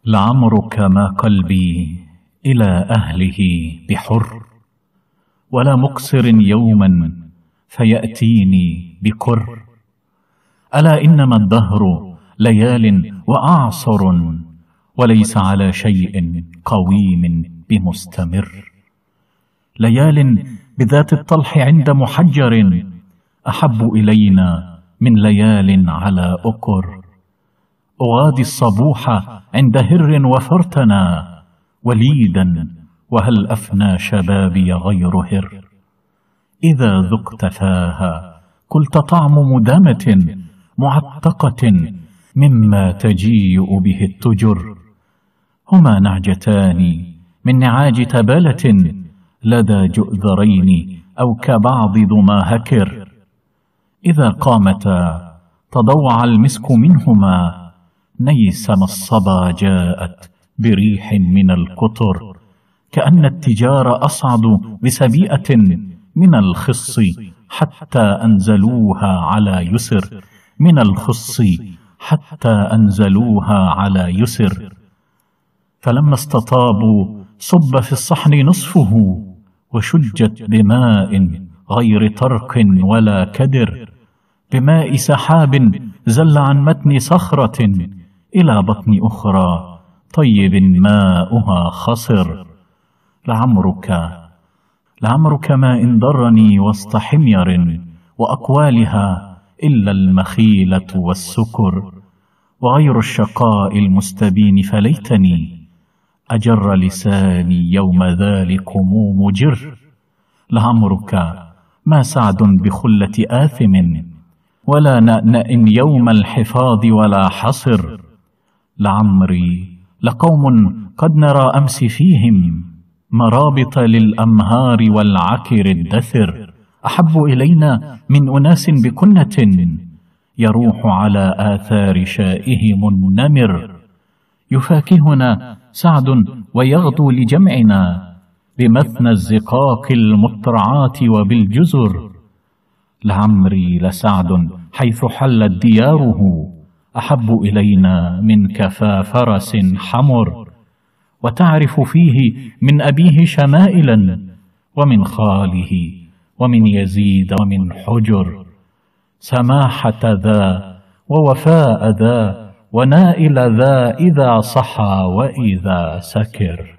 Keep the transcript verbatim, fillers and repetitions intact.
لعمرك ما قلبي إلى أهله بحر، ولا مقصر يوما فيأتيني بكر. ألا إنما الدهر ليال وأعصر، وليس على شيء قويم بمستمر. ليال بذات الطلح عند محجر أحب إلينا من ليال على أكر. أغادي الصبوح عند هر وفرتنا وليدا، وهل أفنى شبابي غير هر. إذا ذقت فاها قلت طعم مدامة معتقة مما تجيء به التجر. هما نعجتان من نعاج تبالة لدى جؤذرين أو كبعض ذما هكر. إذا قامتا تضوع المسك منهما، نيسم الصبا جاءت بريح من القطر. كأن التجار أصعد بسبيئة من الخص حتى أنزلوها على يسر، من الخص حتى أنزلوها على يسر. فلما استطابوا صب في الصحن نصفه، وشجت بماء غير طرق ولا كدر، بماء سحاب زل عن متن صخرة إلى بطن أخرى طيب ماؤها خصر. لعمرك لعمرك ما إن ضرني وسط حمير وأقوالها إلا المخيلة والسكر، وغير الشقاء المستبين فليتني أجر لساني يوم ذلكم مجر. لعمرك ما سعد بخلة آثم، ولا نأنأ يوم الحفاظ ولا حصر. لعمري لقوم قد نرى أمس فيهم مرابط للأمهار والعكر الدثر، أحب إلينا من أناس بكنة يروح على آثار شائهم النمر. يفاكهنا سعد ويغدو لجمعنا بمثنى الزقاق المطرعات وبالجزر. لعمري لسعد حيث حلت دياره أحب إلينا من كفى فرس حمر. وتعرف فيه من أبيه شمائلا، ومن خاله ومن يزيد ومن حجر. سماحة ذا ووفاء ذا ونائل ذا إذا صحى وإذا سكر.